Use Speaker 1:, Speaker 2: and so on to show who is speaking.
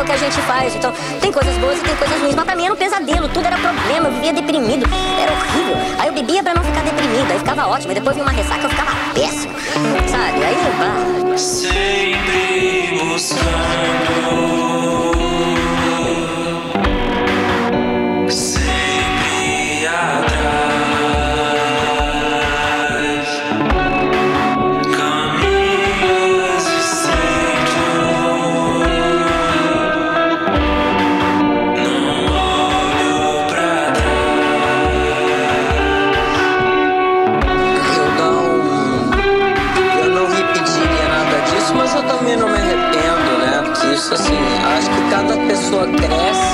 Speaker 1: que a gente faz. Então, tem coisas boas e tem coisas ruins. Mas pra mim era um pesadelo, tudo era problema, eu vivia deprimido. Era horrível. Aí eu bebia pra não ficar deprimido, aí ficava ótimo. E depois vinha uma ressaca, eu ficava péssimo. Sabe? Aí,
Speaker 2: sempre buscando. Sempre atrás.
Speaker 3: Mas eu também não me arrependo, né? Porque isso, assim, acho que cada pessoa cresce